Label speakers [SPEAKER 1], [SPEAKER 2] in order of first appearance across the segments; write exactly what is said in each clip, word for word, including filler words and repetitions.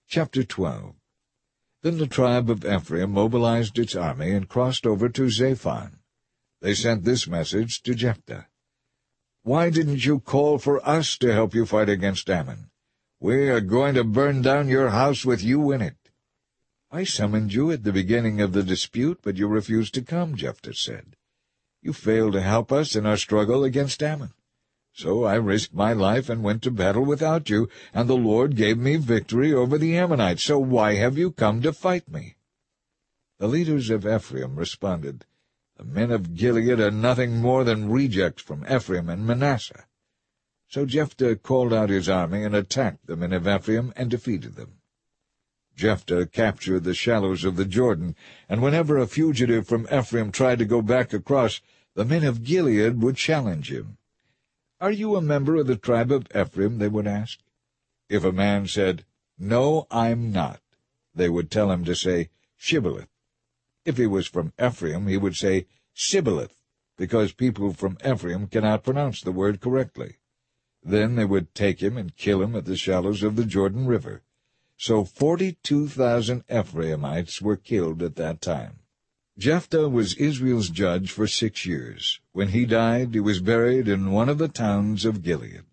[SPEAKER 1] Chapter twelve. Then the tribe of Ephraim mobilized its army and crossed over to Zaphon. They sent this message to Jephthah: "Why didn't you call for us to help you fight against Ammon? We are going to burn down your house with you in it." "I summoned you at the beginning of the dispute, but you refused to come," Jephthah said. "You failed to help us in our struggle against Ammon. So I risked my life and went to battle without you, and the Lord gave me victory over the Ammonites. So why have you come to fight me?" The leaders of Ephraim responded, "The men of Gilead are nothing more than rejects from Ephraim and Manasseh." So Jephthah called out his army and attacked the men of Ephraim and defeated them. Jephthah captured the shallows of the Jordan, and whenever a fugitive from Ephraim tried to go back across, the men of Gilead would challenge him. "Are you a member of the tribe of Ephraim?" they would ask. If a man said, "No, I'm not," they would tell him to say, "Shibboleth." If he was from Ephraim, he would say, "Sibboleth," because people from Ephraim cannot pronounce the word correctly. Then they would take him and kill him at the shallows of the Jordan River. So forty-two thousand Ephraimites were killed at that time. Jephthah was Israel's judge for six years. When he died, he was buried in one of the towns of Gilead.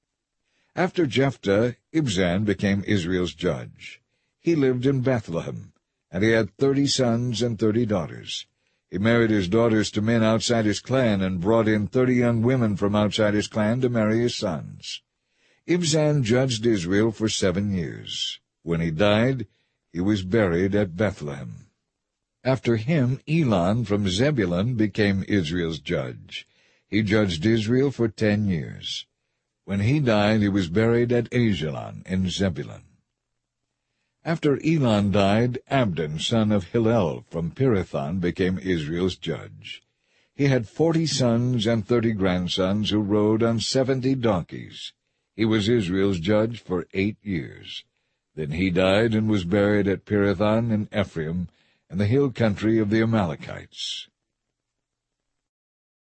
[SPEAKER 1] After Jephthah, Ibzan became Israel's judge. He lived in Bethlehem, and he had thirty sons and thirty daughters. He married his daughters to men outside his clan and brought in thirty young women from outside his clan to marry his sons. Ibzan judged Israel for seven years. When he died, he was buried at Bethlehem. After him, Elon from Zebulun became Israel's judge. He judged Israel for ten years. When he died, he was buried at Ajalon in Zebulun. After Elon died, Abdon, son of Hillel from Pirithon, became Israel's judge. He had forty sons and thirty grandsons who rode on seventy donkeys. He was Israel's judge for eight years. Then he died and was buried at Pirithon in Ephraim, in the hill country of the Amalekites.